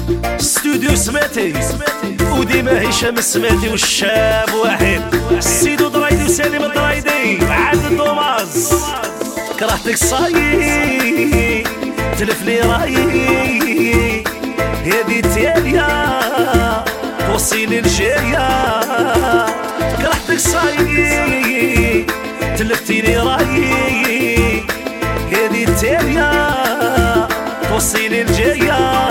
استوديو سماتي وديما هشام سماتي والشاب واحد السيدو درايدي وسالم الدرايدي عاد دوماز كرهتك صاي تلف لي رايي هذه التالية توصيني الجاية كرهتك صاي تلفتيني رايي هذه التالية توصيني الجاية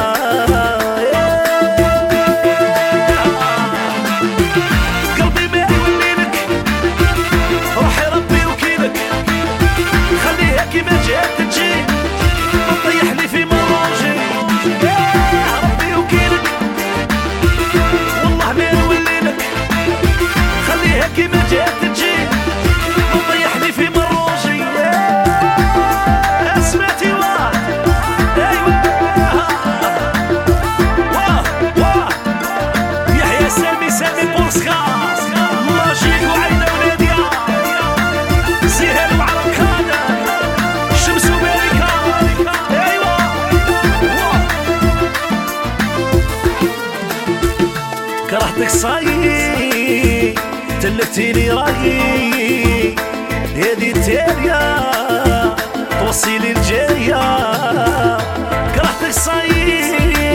كرهتك صاي تلفتيني رايي هذه التالية توصيلي الجاية كرهتك صاي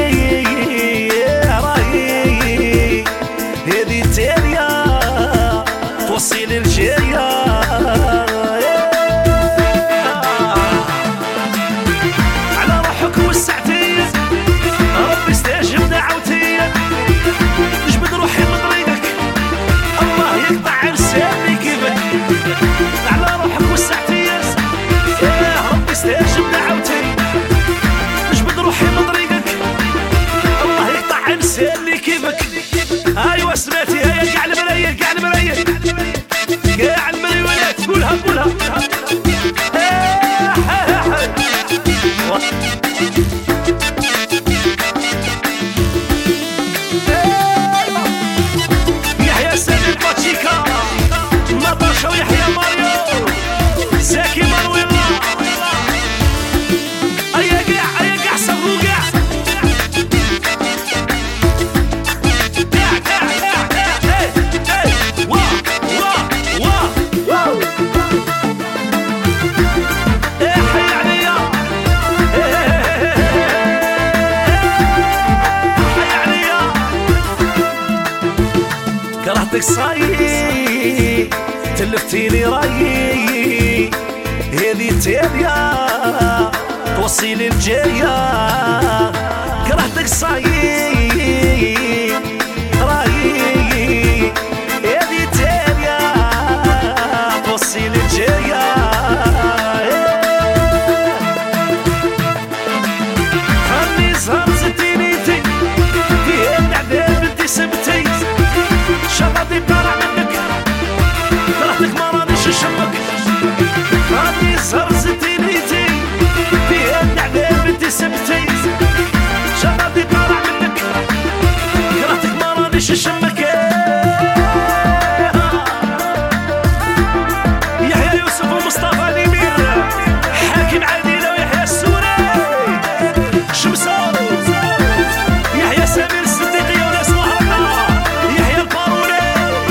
رايي هذه التالية توصيلي الجاية على روحك وسعتي ربي استجب دعوتي نجبد روحي من طريقك الله يقطع لساني كيفك على روحك وسعتي يا ربي استجب دعوتي نجبد روحي من طريقك الله يقطع لساني كيفك ايوا سمعتي هيا كاع المرايه كاع المرايه كاع المرايات قولها قولها كرهتك صاي تلفتيني رايي هذه التالية توصيلي الجاية كرهتك صاي رايي هذه التالية توصيلي الجاية خلي زهر زتينيتي فيها العذاب انتي سبتي شغلتي طالع منك كرهتك ما رانيش نشمك راني زهر زتينيتي فيها العذاب انتي سبتي شغلتي طالع منك كرهتك ما رانيش نشمك يحيى يوسف ومصطفى اليمير حاكم عادله ويحيى السوري شمسو يحيى سمير الصديقي وناس وهرنا يحيى الباروني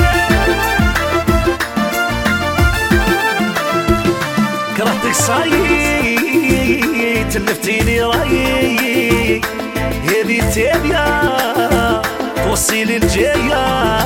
كرهتك صاي تلفتيني رايي هذه التالية توصيلي الجاية